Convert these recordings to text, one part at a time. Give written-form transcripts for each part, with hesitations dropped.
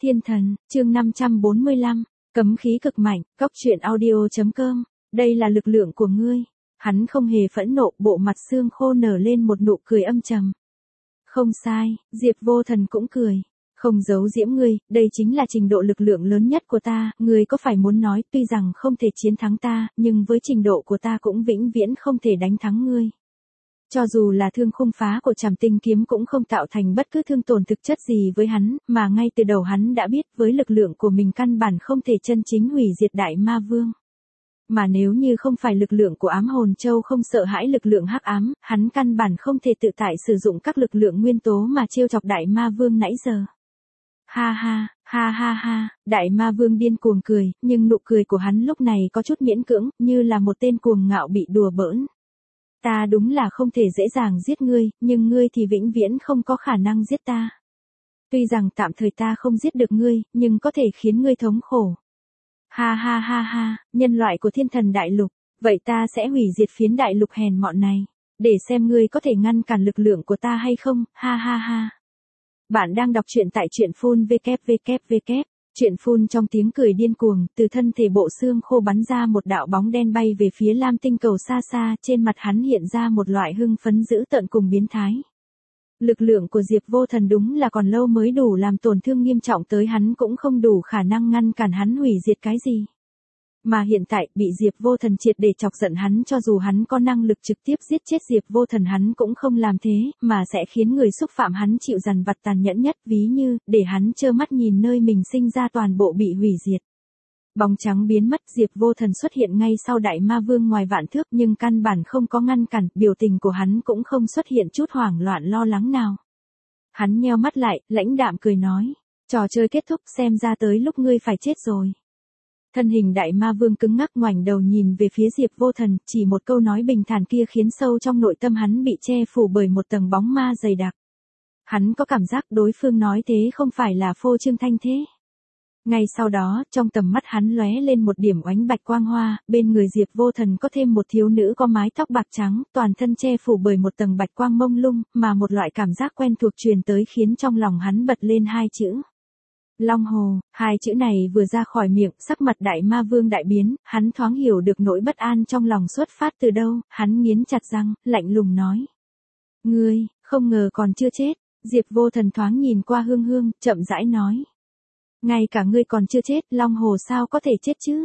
Thiên thần, chương 545, cấm khí cực mạnh, cóc truyện audio.com, đây là lực lượng của ngươi. Hắn không hề phẫn nộ, bộ mặt xương khô nở lên một nụ cười âm trầm. Không sai, Diệp Vô Thần cũng cười. Không giấu giễm ngươi, đây chính là trình độ lực lượng lớn nhất của ta, ngươi có phải muốn nói tuy rằng không thể chiến thắng ta, nhưng với trình độ của ta cũng vĩnh viễn không thể đánh thắng ngươi. Cho dù là thương khung phá của Trảm Tinh kiếm cũng không tạo thành bất cứ thương tổn thực chất gì với hắn, mà ngay từ đầu hắn đã biết với lực lượng của mình căn bản không thể chân chính hủy diệt Đại Ma Vương. Mà nếu như không phải lực lượng của Ám Hồn Châu không sợ hãi lực lượng hắc ám, hắn căn bản không thể tự tại sử dụng các lực lượng nguyên tố mà trêu chọc Đại Ma Vương nãy giờ. Ha ha, ha ha ha, Đại Ma Vương điên cuồng cười, nhưng nụ cười của hắn lúc này có chút miễn cưỡng, như là một tên cuồng ngạo bị đùa bỡn. Ta đúng là không thể dễ dàng giết ngươi, nhưng ngươi thì vĩnh viễn không có khả năng giết ta. Tuy rằng tạm thời ta không giết được ngươi, nhưng có thể khiến ngươi thống khổ. Ha ha ha ha, nhân loại của Thiên Thần Đại Lục, vậy ta sẽ hủy diệt phiến đại lục hèn mọn này, để xem ngươi có thể ngăn cản lực lượng của ta hay không, ha ha ha. Bạn đang đọc truyện tại truyện phun www. Truyện phun trong tiếng cười điên cuồng, từ thân thể bộ xương khô bắn ra một đạo bóng đen bay về phía Lam Tinh cầu xa xa, trên mặt hắn hiện ra một loại hưng phấn dữ tợn cùng biến thái. Lực lượng của Diệp Vô Thần đúng là còn lâu mới đủ làm tổn thương nghiêm trọng tới hắn cũng không đủ khả năng ngăn cản hắn hủy diệt cái gì. Mà hiện tại, bị Diệp Vô Thần triệt để chọc giận hắn, cho dù hắn có năng lực trực tiếp giết chết Diệp Vô Thần hắn cũng không làm thế, mà sẽ khiến người xúc phạm hắn chịu dằn vặt tàn nhẫn nhất, ví như, để hắn trơ mắt nhìn nơi mình sinh ra toàn bộ bị hủy diệt. Bóng trắng biến mất, Diệp Vô Thần xuất hiện ngay sau Đại Ma Vương ngoài vạn thước, nhưng căn bản không có ngăn cản, biểu tình của hắn cũng không xuất hiện chút hoảng loạn lo lắng nào. Hắn nheo mắt lại, lãnh đạm cười nói, trò chơi kết thúc, xem ra tới lúc ngươi phải chết rồi. Thân hình Đại Ma Vương cứng ngắc ngoảnh đầu nhìn về phía Diệp Vô Thần, chỉ một câu nói bình thản kia khiến sâu trong nội tâm hắn bị che phủ bởi một tầng bóng ma dày đặc. Hắn có cảm giác đối phương nói thế không phải là phô trương thanh thế. Ngay sau đó, trong tầm mắt hắn lóe lên một điểm oánh bạch quang hoa, bên người Diệp Vô Thần có thêm một thiếu nữ có mái tóc bạc trắng, toàn thân che phủ bởi một tầng bạch quang mông lung, mà một loại cảm giác quen thuộc truyền tới khiến trong lòng hắn bật lên hai chữ. Long Hồ, hai chữ này vừa ra khỏi miệng, sắc mặt Đại Ma Vương đại biến, hắn thoáng hiểu được nỗi bất an trong lòng xuất phát từ đâu, hắn nghiến chặt răng, lạnh lùng nói. Ngươi, không ngờ còn chưa chết, Diệp Vô Thần thoáng nhìn qua Hương Hương, chậm rãi nói. Ngay cả ngươi còn chưa chết, Long Hồ sao có thể chết chứ?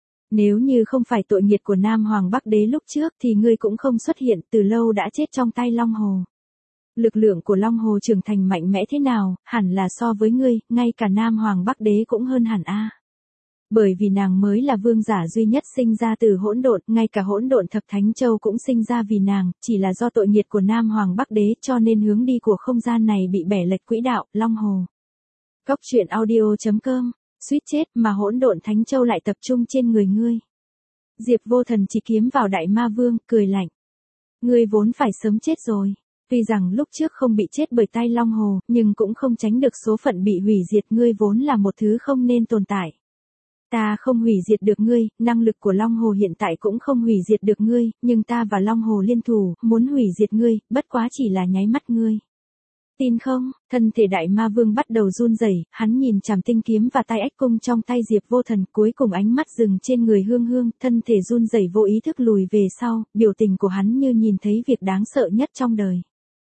Nếu như không phải tội nghiệt của Nam Hoàng Bắc Đế lúc trước thì ngươi cũng không xuất hiện, từ lâu đã chết trong tay Long Hồ. Lực lượng của Long Hồ trưởng thành mạnh mẽ thế nào, hẳn là so với ngươi, ngay cả Nam Hoàng Bắc Đế cũng hơn hẳn a. Bởi vì nàng mới là vương giả duy nhất sinh ra từ hỗn độn, ngay cả hỗn độn thập thánh châu cũng sinh ra vì nàng, chỉ là do tội nghiệt của Nam Hoàng Bắc Đế cho nên hướng đi của không gian này bị bẻ lệch quỹ đạo, Long Hồ. Cóc truyện audio.com, suýt chết mà hỗn độn thánh châu lại tập trung trên người ngươi. Diệp Vô Thần chỉ kiếm vào Đại Ma Vương, cười lạnh. Ngươi vốn phải sớm chết rồi. Tuy rằng lúc trước không bị chết bởi tay Long Hồ, nhưng cũng không tránh được số phận bị hủy diệt, ngươi vốn là một thứ không nên tồn tại. Ta không hủy diệt được ngươi, năng lực của Long Hồ hiện tại cũng không hủy diệt được ngươi, nhưng ta và Long Hồ liên thủ, muốn hủy diệt ngươi, bất quá chỉ là nháy mắt ngươi. Tin không? Thân thể Đại Ma Vương bắt đầu run rẩy, hắn nhìn Trảm Tinh kiếm và tay ách cung trong tay Diệp Vô Thần, cuối cùng ánh mắt dừng trên người Hương Hương, thân thể run rẩy vô ý thức lùi về sau, biểu tình của hắn như nhìn thấy việc đáng sợ nhất trong đời.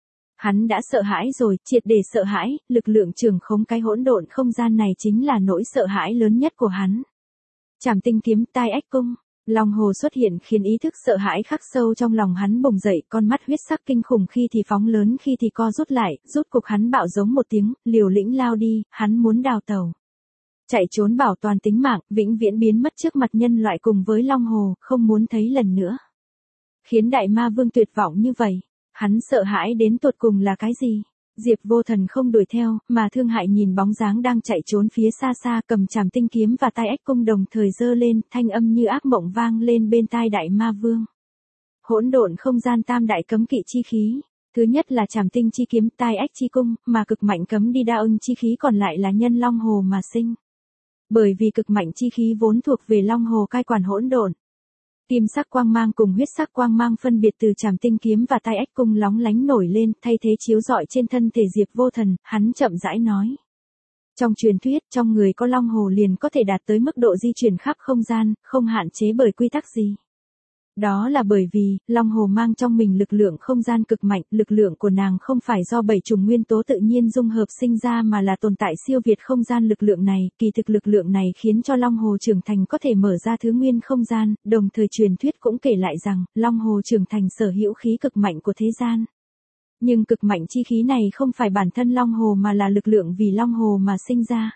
Hắn đã sợ hãi rồi, triệt để sợ hãi, lực lượng trưởng khống cái hỗn độn không gian này chính là nỗi sợ hãi lớn nhất của hắn. Trảm Tinh kiếm, tai ách cung, Long Hồ xuất hiện khiến ý thức sợ hãi khắc sâu trong lòng hắn bùng dậy, con mắt huyết sắc kinh khủng khi thì phóng lớn khi thì co rút lại, rút cục hắn bạo giống một tiếng, liều lĩnh lao đi, hắn muốn đào tẩu. Chạy trốn bảo toàn tính mạng, vĩnh viễn biến mất trước mặt nhân loại cùng với Long Hồ, không muốn thấy lần nữa. Khiến Đại Ma Vương tuyệt vọng như vậy. Hắn sợ hãi đến tột cùng là cái gì? Diệp Vô Thần không đuổi theo, mà thương hại nhìn bóng dáng đang chạy trốn phía xa xa, cầm Trảm Tinh kiếm và tay ách cung đồng thời giơ lên, thanh âm như ác mộng vang lên bên tai Đại Ma Vương. Hỗn độn không gian tam đại cấm kỵ chi khí. Thứ nhất là Trảm Tinh chi kiếm, tai ách chi cung, mà cực mạnh cấm đi đa ưng chi khí còn lại là nhân Long Hồ mà sinh. Bởi vì cực mạnh chi khí vốn thuộc về Long Hồ cai quản hỗn độn. Kim sắc quang mang cùng huyết sắc quang mang phân biệt từ Trảm Tinh kiếm và tay ách cung lóng lánh nổi lên, thay thế chiếu rọi trên thân thể Diệp Vô Thần, hắn chậm rãi nói. Trong truyền thuyết, trong người có long hồ liền có thể đạt tới mức độ di chuyển khắp không gian, không hạn chế bởi quy tắc gì. Đó là bởi vì, long hồ mang trong mình lực lượng không gian cực mạnh, lực lượng của nàng không phải do 7 chủng nguyên tố tự nhiên dung hợp sinh ra mà là tồn tại siêu việt không gian lực lượng này, kỳ thực lực lượng này khiến cho long hồ trưởng thành có thể mở ra thứ nguyên không gian, đồng thời truyền thuyết cũng kể lại rằng, long hồ trưởng thành sở hữu khí cực mạnh của thế gian. Nhưng cực mạnh chi khí này không phải bản thân long hồ mà là lực lượng vì long hồ mà sinh ra.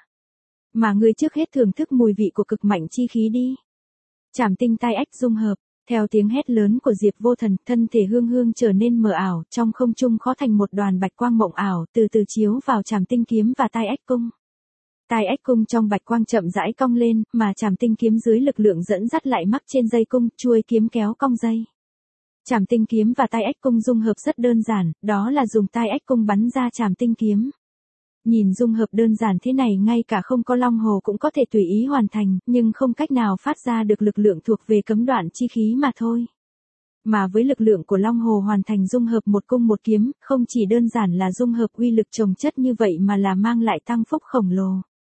Mà ngươi trước hết thưởng thức mùi vị của cực mạnh chi khí đi. Trảm tinh tai ách dung hợp. Theo tiếng hét lớn của Diệp Vô Thần, thân thể Hương Hương trở nên mờ ảo, trong không trung khó thành một đoàn bạch quang mộng ảo, từ từ chiếu vào Trảm Tinh kiếm và Tai Ách cung. Tai Ách cung trong bạch quang chậm rãi cong lên, mà Trảm Tinh kiếm dưới lực lượng dẫn dắt lại mắc trên dây cung, chuôi kiếm kéo cong dây. Trảm Tinh kiếm và Tai Ách cung dung hợp rất đơn giản, đó là dùng Tai Ách cung bắn ra Trảm Tinh kiếm. Nhìn dung hợp đơn giản thế này ngay cả không có long hồ cũng có thể tùy ý hoàn thành, nhưng không cách nào phát ra được lực lượng thuộc về cấm đoạn chi khí mà thôi. Mà với lực lượng của long hồ hoàn thành dung hợp một cung một kiếm, không chỉ đơn giản là dung hợp uy lực chồng chất như vậy mà là mang lại tăng phúc khổng lồ.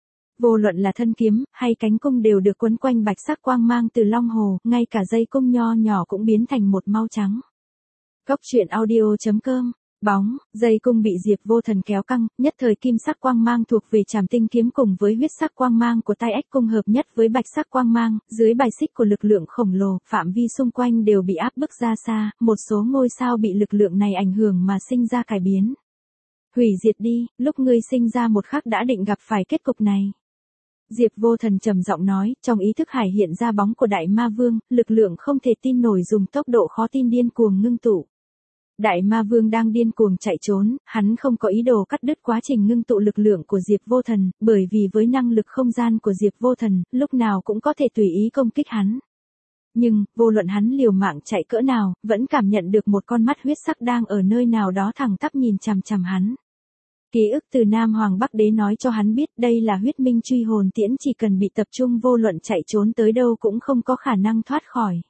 Vô luận là thân kiếm, hay cánh cung đều được quấn quanh bạch sắc quang mang từ long hồ, ngay cả dây cung nho nhỏ cũng biến thành một màu trắng. Cốc truyện audio.com. Bóng, dây cung bị Diệp Vô Thần kéo căng, nhất thời kim sắc quang mang thuộc về Trảm Tinh kiếm cùng với huyết sắc quang mang của Tai Ách cung hợp nhất với bạch sắc quang mang, dưới bài xích của lực lượng khổng lồ, phạm vi xung quanh đều bị áp bức ra xa, một số ngôi sao bị lực lượng này ảnh hưởng mà sinh ra cải biến. Hủy diệt đi, lúc ngươi sinh ra một khắc đã định gặp phải kết cục này. Diệp Vô Thần trầm giọng nói, trong ý thức hải hiện ra bóng của Đại Ma Vương, lực lượng không thể tin nổi dùng tốc độ khó tin điên cuồng ngưng tụ. Đại Ma Vương đang điên cuồng chạy trốn, hắn không có ý đồ cắt đứt quá trình ngưng tụ lực lượng của Diệp Vô Thần, bởi vì với năng lực không gian của Diệp Vô Thần, lúc nào cũng có thể tùy ý công kích hắn. Nhưng, vô luận hắn liều mạng chạy cỡ nào, vẫn cảm nhận được một con mắt huyết sắc đang ở nơi nào đó thẳng tắp nhìn chằm chằm hắn. Ký ức từ Nam Hoàng Bắc Đế nói cho hắn biết đây là huyết minh truy hồn tiễn, chỉ cần bị tập trung vô luận chạy trốn tới đâu cũng không có khả năng thoát khỏi.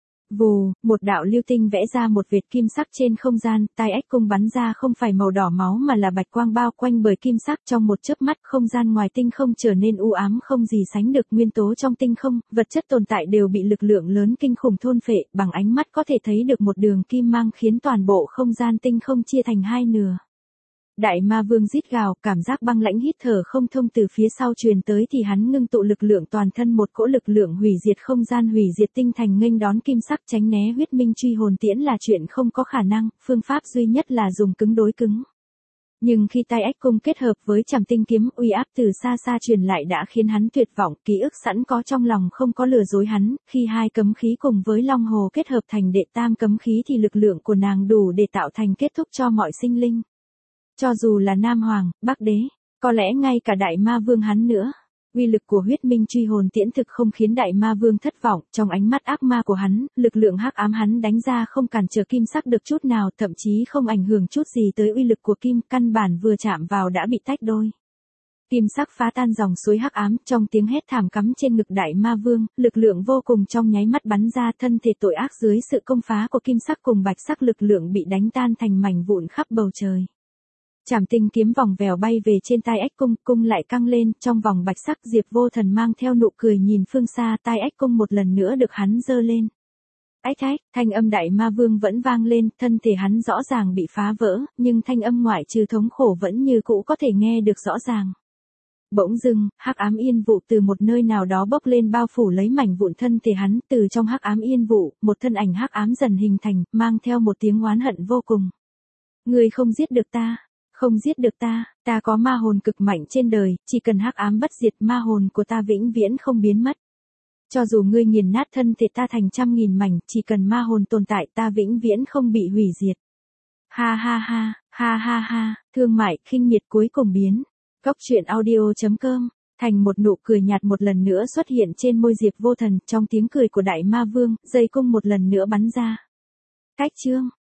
Vù, một đạo lưu tinh vẽ ra một vệt kim sắc trên không gian, Tai Ách cung bắn ra không phải màu đỏ máu mà là bạch quang bao quanh bởi kim sắc, trong một chớp mắt không gian ngoài tinh không trở nên u ám không gì sánh được, nguyên tố trong tinh không, vật chất tồn tại đều bị lực lượng lớn kinh khủng thôn phệ, bằng ánh mắt có thể thấy được một đường kim mang khiến toàn bộ không gian tinh không chia thành hai nửa. Đại Ma Vương rít gào, cảm giác băng lãnh hít thở không thông từ phía sau truyền tới thì hắn ngưng tụ lực lượng toàn thân, một cỗ lực lượng hủy diệt không gian, hủy diệt tinh thành, nghênh đón kim sắc, tránh né huyết minh truy hồn tiễn là chuyện không có khả năng, phương pháp duy nhất là dùng cứng đối cứng. Nhưng khi Tai Ách cung kết hợp với Trảm Tinh kiếm, uy áp từ xa xa truyền lại đã khiến hắn tuyệt vọng, ký ức sẵn có trong lòng không có lừa dối hắn, khi hai cấm khí cùng với long hồ kết hợp thành đệ tam cấm khí thì lực lượng của nàng đủ để tạo thành kết thúc cho mọi sinh linh. Cho dù là Nam Hoàng, Bắc Đế, có lẽ ngay cả Đại Ma Vương hắn nữa. Uy lực của huyết minh truy hồn tiễn thực không khiến Đại Ma Vương thất vọng, trong ánh mắt ác ma của hắn, lực lượng hắc ám hắn đánh ra không cản trở kim sắc được chút nào, thậm chí không ảnh hưởng chút gì tới uy lực của kim, căn bản vừa chạm vào đã bị tách đôi. Kim sắc phá tan dòng suối hắc ám, trong tiếng hét thảm cắm trên ngực Đại Ma Vương, lực lượng vô cùng trong nháy mắt bắn ra, thân thể tội ác dưới sự công phá của kim sắc cùng bạch sắc lực lượng bị đánh tan thành mảnh vụn khắp bầu trời. Trảm Tinh kiếm vòng vèo bay về trên Tai Ách cung, cung lại căng lên, trong vòng bạch sắc Diệp Vô Thần mang theo nụ cười nhìn phương xa, Tai Ách cung một lần nữa được hắn giơ lên. Ách ách, thanh âm Đại Ma Vương vẫn vang lên, thân thể hắn rõ ràng bị phá vỡ, nhưng thanh âm ngoại trừ thống khổ vẫn như cũ có thể nghe được rõ ràng. Bỗng dưng, hắc ám yên vụ từ một nơi nào đó bốc lên bao phủ lấy mảnh vụn thân thể hắn, từ trong hắc ám yên vụ, một thân ảnh hắc ám dần hình thành, mang theo một tiếng oán hận vô cùng. Ngươi không giết được ta. Không giết được ta, ta có ma hồn cực mạnh trên đời, chỉ cần hắc ám bất diệt, ma hồn của ta vĩnh viễn không biến mất. Cho dù ngươi nghiền nát thân thể ta thành trăm nghìn mảnh, chỉ cần ma hồn tồn tại ta vĩnh viễn không bị hủy diệt. Ha ha ha, ha ha ha, thương mại, khinh miệt cuối cùng biến. Cốc truyện audio.com, thành một nụ cười nhạt một lần nữa xuất hiện trên môi Diệp Vô Thần, trong tiếng cười của Đại Ma Vương, dây cung một lần nữa bắn ra. Cách chương.